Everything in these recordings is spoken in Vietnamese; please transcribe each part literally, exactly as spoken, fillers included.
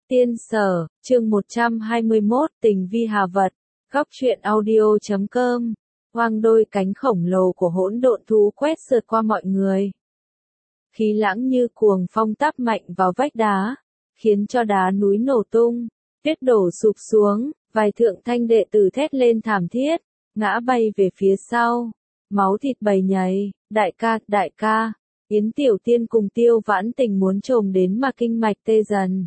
Tiên Sở, chương một trăm hai mươi mốt, Tình vi hà vật, góc truyện audio chấm com. Hoang đôi cánh khổng lồ của hỗn độn thú quét sượt qua mọi người. Khí lãng như cuồng phong táp mạnh vào vách đá, khiến cho đá núi nổ tung, tuyết đổ sụp xuống, vài thượng thanh đệ tử thét lên thảm thiết, ngã bay về phía sau, máu thịt bầy nhầy, đại ca, đại ca, Yến Tiểu Tiên cùng Tiêu Vãn Tình muốn trồm đến mà kinh mạch tê dần.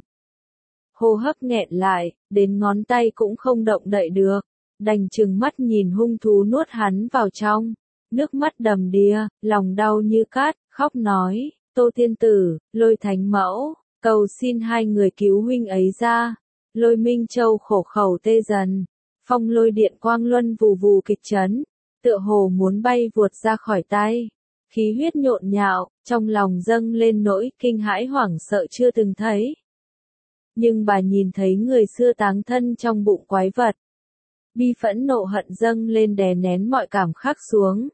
Hô hấp nghẹn lại, đến ngón tay cũng không động đậy được, đành trừng mắt nhìn hung thú nuốt hắn vào trong, nước mắt đầm đìa, lòng đau như cát, khóc nói, Tô Thiên Tử, Lôi Thánh Mẫu, cầu xin hai người cứu huynh ấy ra. Lôi Minh Châu khổ khẩu tê dần, phong lôi điện quang luân vù vù kịch chấn, tựa hồ muốn bay vụt ra khỏi tay, khí huyết nhộn nhạo, trong lòng dâng lên nỗi kinh hãi hoảng sợ chưa từng thấy. Nhưng bà nhìn thấy người xưa táng thân trong bụng quái vật. Bi phẫn nộ hận dâng lên đè nén mọi cảm khắc xuống.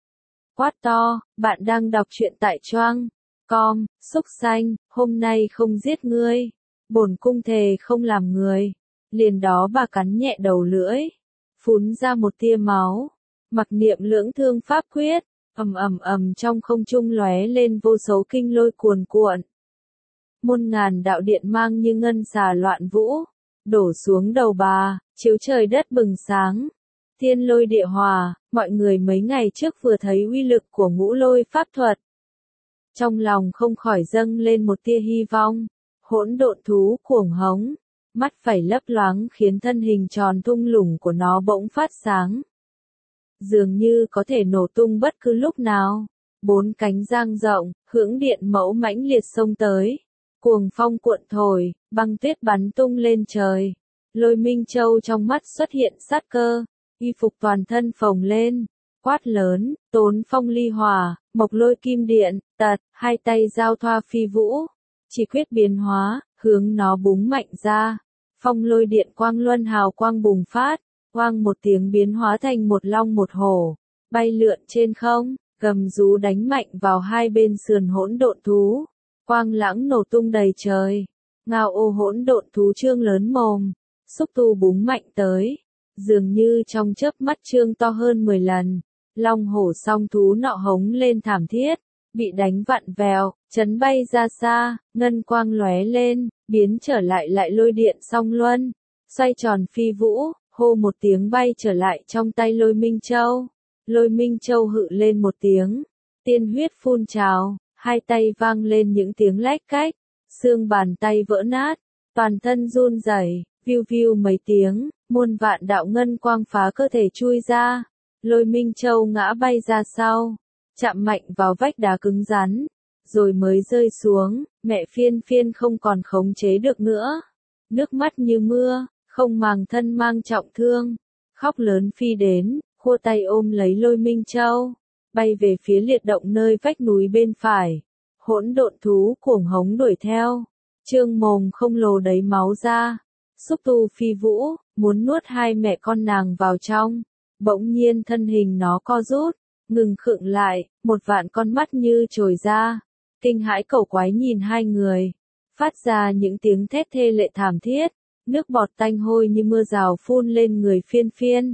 Quát to, bạn đang đọc truyện tại choang com, xúc xanh, hôm nay không giết ngươi, bổn cung thề không làm người. Liền đó bà cắn nhẹ đầu lưỡi, phun ra một tia máu, mặc niệm lưỡng thương pháp quyết, ầm ầm ầm trong không trung lóe lên vô số kinh lôi cuồn cuộn. Muôn ngàn đạo điện mang như ngân xà loạn vũ, đổ xuống đầu bà, chiếu trời đất bừng sáng. Thiên lôi địa hòa, mọi người mấy ngày trước vừa thấy uy lực của ngũ lôi pháp thuật. Trong lòng không khỏi dâng lên một tia hy vọng, hỗn độn thú cuồng hống, mắt phải lấp loáng khiến thân hình tròn thung lũng của nó bỗng phát sáng. Dường như có thể nổ tung bất cứ lúc nào, bốn cánh dang rộng, hưỡng điện mẫu mãnh liệt xông tới. Cuồng phong cuộn thổi, băng tuyết bắn tung lên trời. Lôi Minh Châu trong mắt xuất hiện sát cơ, y phục toàn thân phồng lên, quát lớn, tốn phong ly hỏa, mộc lôi kim điện, tật, hai tay giao thoa phi vũ, chỉ quyết biến hóa, hướng nó búng mạnh ra. Phong lôi điện quang luân hào quang bùng phát, quang một tiếng biến hóa thành một long một hổ, bay lượn trên không, gầm rú đánh mạnh vào hai bên sườn hỗn độn thú. Quang lãng nổ tung đầy trời, ngao ô hỗn độn thú trương lớn mồm, xúc tu búng mạnh tới, dường như trong chớp mắt trương to hơn mười lần, long hổ song thú nọ hống lên thảm thiết, bị đánh vặn vèo, chấn bay ra xa, ngân quang lóe lên, biến trở lại lại lôi điện song luân, xoay tròn phi vũ, hô một tiếng bay trở lại trong tay Lôi Minh Châu. Lôi Minh Châu hự lên một tiếng, tiên huyết phun trào. Hai tay vang lên những tiếng lách cách, xương bàn tay vỡ nát, toàn thân run rẩy, viu viu mấy tiếng, muôn vạn đạo ngân quang phá cơ thể chui ra. Lôi Minh Châu ngã bay ra sau, chạm mạnh vào vách đá cứng rắn, rồi mới rơi xuống, mẹ phiên phiên không còn khống chế được nữa. Nước mắt như mưa, không màng thân mang trọng thương, khóc lớn phi đến, khua tay ôm lấy Lôi Minh Châu. Bay về phía liệt động nơi vách núi bên phải. Hỗn độn thú cuồng hống đuổi theo. Trương mồm không lồ đầy máu ra. Xúc tu phi vũ, muốn nuốt hai mẹ con nàng vào trong. Bỗng nhiên thân hình nó co rút, ngừng khựng lại, một vạn con mắt như trồi ra. Kinh hãi cẩu quái nhìn hai người. Phát ra những tiếng thét thê lệ thảm thiết. Nước bọt tanh hôi như mưa rào phun lên người phiên phiên.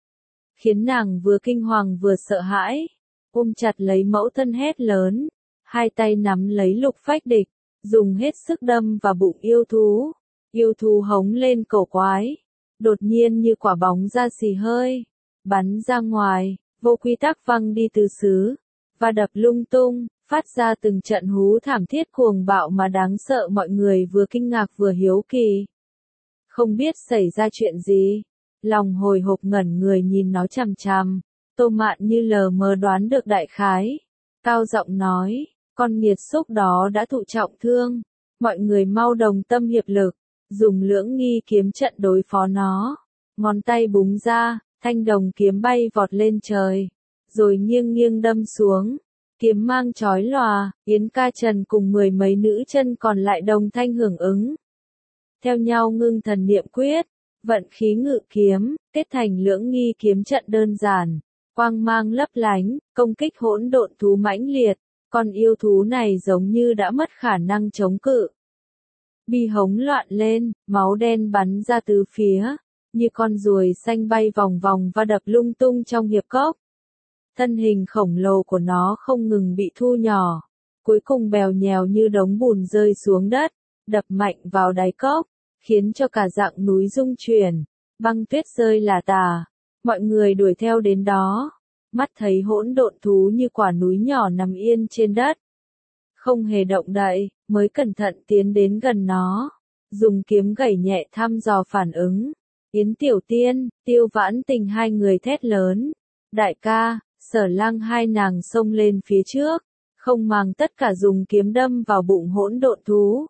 Khiến nàng vừa kinh hoàng vừa sợ hãi. Ôm chặt lấy mẫu thân hét lớn, hai tay nắm lấy lục phách địch, dùng hết sức đâm vào bụng yêu thú. Yêu thú hống lên cẩu quái, đột nhiên như quả bóng ra xì hơi, bắn ra ngoài, vô quy tắc văng đi từ xứ, và đập lung tung, phát ra từng trận hú thảm thiết cuồng bạo mà đáng sợ. Mọi người vừa kinh ngạc vừa hiếu kỳ. Không biết xảy ra chuyện gì, lòng hồi hộp ngẩn người nhìn nó chằm chằm. Tô Mạn như lờ mờ đoán được đại khái, cao giọng nói, con nghiệt xúc đó đã thụ trọng thương, mọi người mau đồng tâm hiệp lực, dùng lưỡng nghi kiếm trận đối phó nó. Ngón tay búng ra, thanh đồng kiếm bay vọt lên trời, rồi nghiêng nghiêng đâm xuống, kiếm mang chói lòa. Yến Ca Trần cùng mười mấy nữ chân còn lại đồng thanh hưởng ứng, theo nhau ngưng thần niệm quyết, vận khí ngự kiếm, kết thành lưỡng nghi kiếm trận đơn giản. Quang mang lấp lánh, công kích hỗn độn thú mãnh liệt, con yêu thú này giống như đã mất khả năng chống cự. bi hống loạn lên, máu đen bắn ra tứ phía, như con ruồi xanh bay vòng vòng và đập lung tung trong hiệp cốc. Thân hình khổng lồ của nó không ngừng bị thu nhỏ, cuối cùng bèo nhèo như đống bùn rơi xuống đất, đập mạnh vào đáy cốc, khiến cho cả dạng núi rung chuyển, băng tuyết rơi lả tả. Mọi người đuổi theo đến đó, mắt thấy hỗn độn thú như quả núi nhỏ nằm yên trên đất, không hề động đậy, mới cẩn thận tiến đến gần nó, dùng kiếm gẩy nhẹ thăm dò phản ứng. Yến Tiểu Tiên, Tiêu Vãn Tình hai người thét lớn, đại ca, Sở Lăng hai nàng xông lên phía trước, không màng tất cả dùng kiếm đâm vào bụng hỗn độn thú.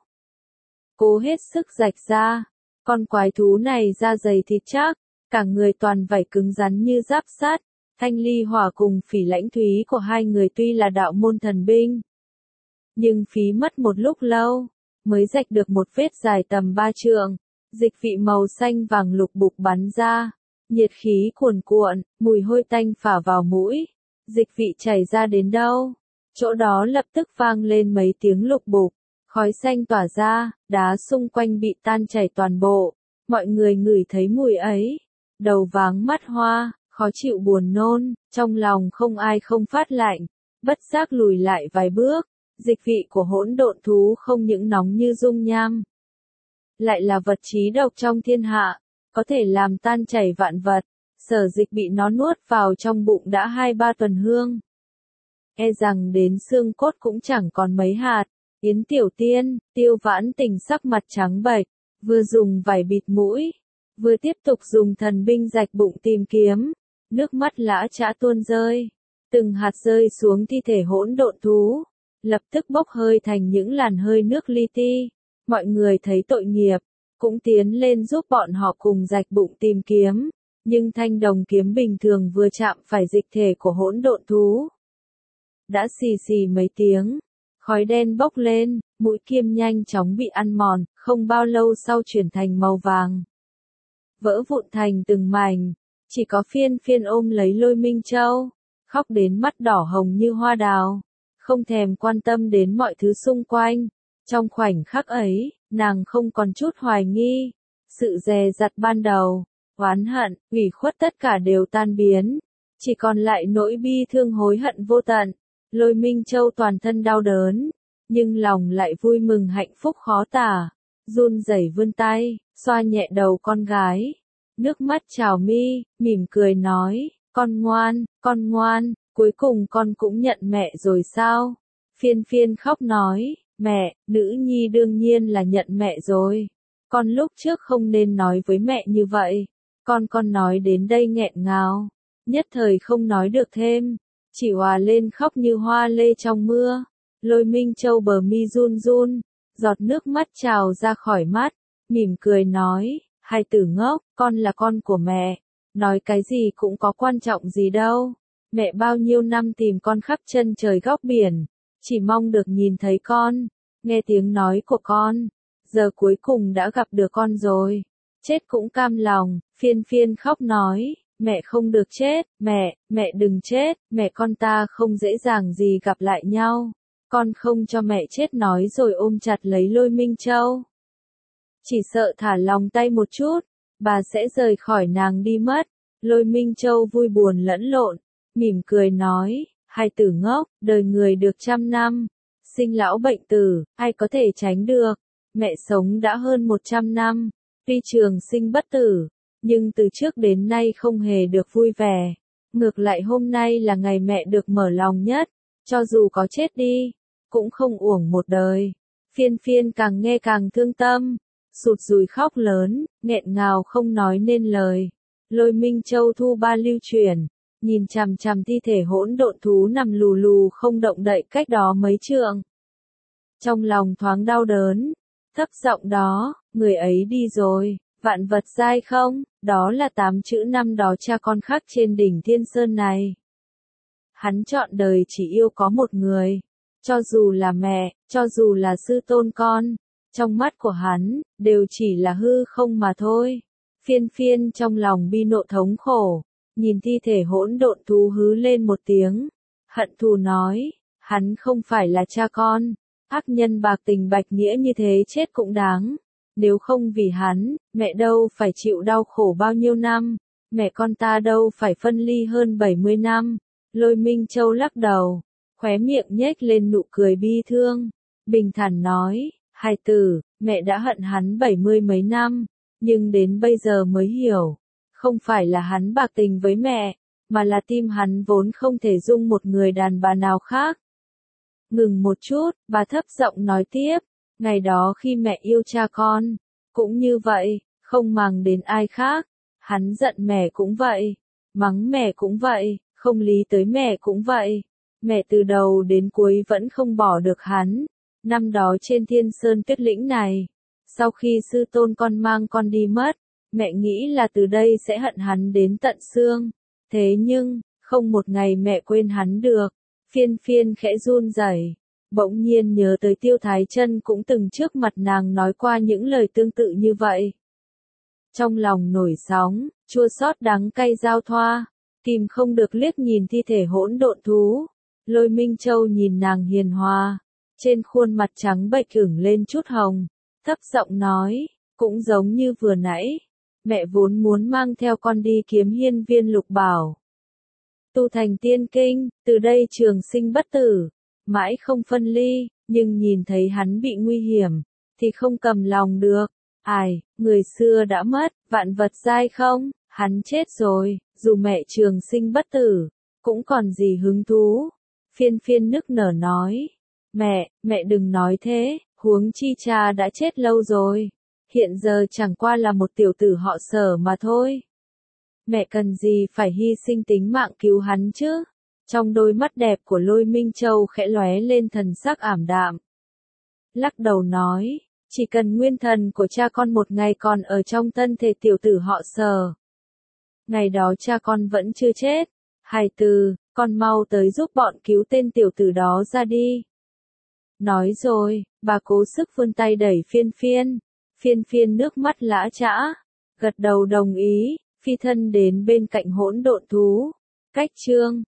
Cố hết sức rạch ra, con quái thú này da dày thịt chắc, cả người toàn vảy cứng rắn như giáp sắt. Thanh Ly Hỏa cùng Phỉ Lãnh Thúy của hai người tuy là đạo môn thần binh, nhưng phí mất một lúc lâu, mới rạch được một vết dài tầm ba trượng, dịch vị màu xanh vàng lục bục bắn ra, nhiệt khí cuồn cuộn, mùi hôi tanh phả vào mũi, dịch vị chảy ra đến đâu, chỗ đó lập tức vang lên mấy tiếng lục bục, khói xanh tỏa ra, đá xung quanh bị tan chảy toàn bộ, mọi người ngửi thấy mùi ấy, đầu váng mắt hoa, khó chịu buồn nôn, trong lòng không ai không phát lạnh, bất giác lùi lại vài bước. Dịch vị của hỗn độn thú không những nóng như dung nham, lại là vật chí độc trong thiên hạ, có thể làm tan chảy vạn vật. Sở Dịch bị nó nuốt vào trong bụng đã hai ba tuần hương, e rằng đến xương cốt cũng chẳng còn mấy hạt. Yến Tiểu Tiên, Tiêu Vãn Tình sắc mặt trắng bệch, vừa dùng vải bịt mũi, vừa tiếp tục dùng thần binh rạch bụng tìm kiếm, nước mắt lã chã tuôn rơi, từng hạt rơi xuống thi thể hỗn độn thú, lập tức bốc hơi thành những làn hơi nước li ti. Mọi người thấy tội nghiệp, cũng tiến lên giúp bọn họ cùng rạch bụng tìm kiếm, nhưng thanh đồng kiếm bình thường vừa chạm phải dịch thể của hỗn độn thú, đã xì xì mấy tiếng, khói đen bốc lên, mũi kiếm nhanh chóng bị ăn mòn, không bao lâu sau chuyển thành màu vàng, vỡ vụn thành từng mảnh. Chỉ có Phiên Phiên ôm lấy Lôi Minh Châu, khóc đến mắt đỏ hồng như hoa đào, không thèm quan tâm đến mọi thứ xung quanh. Trong khoảnh khắc ấy, nàng không còn chút hoài nghi, sự dè dặt ban đầu, oán hận, ủy khuất tất cả đều tan biến, chỉ còn lại nỗi bi thương hối hận vô tận. Lôi Minh Châu toàn thân đau đớn, nhưng lòng lại vui mừng hạnh phúc khó tả, run rẩy vươn tay, xoa nhẹ đầu con gái, nước mắt trào mi, mỉm cười nói, con ngoan, con ngoan, cuối cùng con cũng nhận mẹ rồi sao? Phiên Phiên khóc nói, mẹ, nữ nhi đương nhiên là nhận mẹ rồi, con lúc trước không nên nói với mẹ như vậy, con con nói đến đây nghẹn ngào, nhất thời không nói được thêm, chỉ hòa lên khóc như hoa lê trong mưa. Lôi Minh Châu bờ mi run run, giọt nước mắt trào ra khỏi mắt, mỉm cười nói, hai tử ngốc, con là con của mẹ, nói cái gì cũng có quan trọng gì đâu, mẹ bao nhiêu năm tìm con khắp chân trời góc biển, chỉ mong được nhìn thấy con, nghe tiếng nói của con, giờ cuối cùng đã gặp được con rồi, chết cũng cam lòng. Phiên Phiên khóc nói, mẹ không được chết, mẹ, mẹ đừng chết, mẹ con ta không dễ dàng gì gặp lại nhau, con không cho mẹ chết nói rồi ôm chặt lấy Lôi Minh Châu. Chỉ sợ thả lòng tay một chút, bà sẽ rời khỏi nàng đi mất. Lôi Minh Châu vui buồn lẫn lộn, mỉm cười nói, hai tử ngốc, đời người được trăm năm, sinh lão bệnh tử, ai có thể tránh được, mẹ sống đã hơn một trăm năm, tuy trường sinh bất tử, nhưng từ trước đến nay không hề được vui vẻ, ngược lại hôm nay là ngày mẹ được mở lòng nhất, cho dù có chết đi, cũng không uổng một đời. Phiên Phiên càng nghe càng thương tâm, sụt sùi khóc lớn, nghẹn ngào không nói nên lời. Lôi Minh Châu thu ba lưu chuyển, nhìn chằm chằm thi thể hỗn độn thú nằm lù lù không động đậy cách đó mấy trượng. Trong lòng thoáng đau đớn, thấp giọng đó, người ấy đi rồi, vạn vật giai không, đó là tám chữ năm đó cha con khắc trên đỉnh Thiên Sơn này. Hắn chọn đời chỉ yêu có một người, cho dù là mẹ, cho dù là sư tôn con, trong mắt của hắn, đều chỉ là hư không mà thôi. Phiên Phiên trong lòng bi nộ thống khổ, nhìn thi thể hỗn độn thú hứ lên một tiếng, hận thù nói, hắn không phải là cha con, Ác nhân bạc tình bạch nghĩa như thế chết cũng đáng. Nếu không vì hắn, mẹ đâu phải chịu đau khổ bao nhiêu năm, mẹ con ta đâu phải phân ly hơn bảy mươi năm. Lôi Minh Châu lắc đầu, khóe miệng nhếch lên nụ cười bi thương, bình thản nói, hài tử, mẹ đã hận hắn bảy mươi mấy năm, nhưng đến bây giờ mới hiểu, không phải là hắn bạc tình với mẹ, mà là tim hắn vốn không thể dung một người đàn bà nào khác. Ngừng một chút, bà thấp giọng nói tiếp, ngày đó khi mẹ yêu cha con, cũng như vậy, không màng đến ai khác, hắn giận mẹ cũng vậy, mắng mẹ cũng vậy, không lý tới mẹ cũng vậy, mẹ từ đầu đến cuối vẫn không bỏ được hắn. Năm đó trên Thiên Sơn Tuyết Lĩnh này, sau khi sư tôn con mang con đi mất, mẹ nghĩ là từ đây sẽ hận hắn đến tận xương, thế nhưng, không một ngày mẹ quên hắn được. Phiên Phiên khẽ run rẩy, bỗng nhiên nhớ tới Tiêu Thái Chân cũng từng trước mặt nàng nói qua những lời tương tự như vậy. Trong lòng nổi sóng, chua xót đắng cay giao thoa, kìm không được liếc nhìn thi thể hỗn độn thú. Lôi Minh Châu nhìn nàng hiền hòa, trên khuôn mặt trắng bệch ửng lên chút hồng, thấp giọng nói, cũng giống như vừa nãy, mẹ vốn muốn mang theo con đi kiếm hiên viên lục bảo. Tu thành tiên kinh, từ đây trường sinh bất tử, mãi không phân ly, nhưng nhìn thấy hắn bị nguy hiểm, thì không cầm lòng được. Ai, người xưa đã mất, vạn vật dai không, hắn chết rồi, dù mẹ trường sinh bất tử, cũng còn gì hứng thú. Phiên Phiên nức nở nói, mẹ, mẹ đừng nói thế, huống chi cha đã chết lâu rồi, hiện giờ chẳng qua là một tiểu tử họ Sở mà thôi. Mẹ cần gì phải hy sinh tính mạng cứu hắn chứ? Trong đôi mắt đẹp của Lôi Minh Châu khẽ lóe lên thần sắc ảm đạm. Lắc đầu nói, chỉ cần nguyên thần của cha con một ngày còn ở trong thân thể tiểu tử họ Sở. Ngày đó cha con vẫn chưa chết. Hài từ, con mau tới giúp bọn cứu tên tiểu tử đó ra đi. Nói rồi, bà cố sức vươn tay đẩy Phiên Phiên. Phiên Phiên nước mắt lã chã, gật đầu đồng ý, phi thân đến bên cạnh hỗn độn thú. Cách chương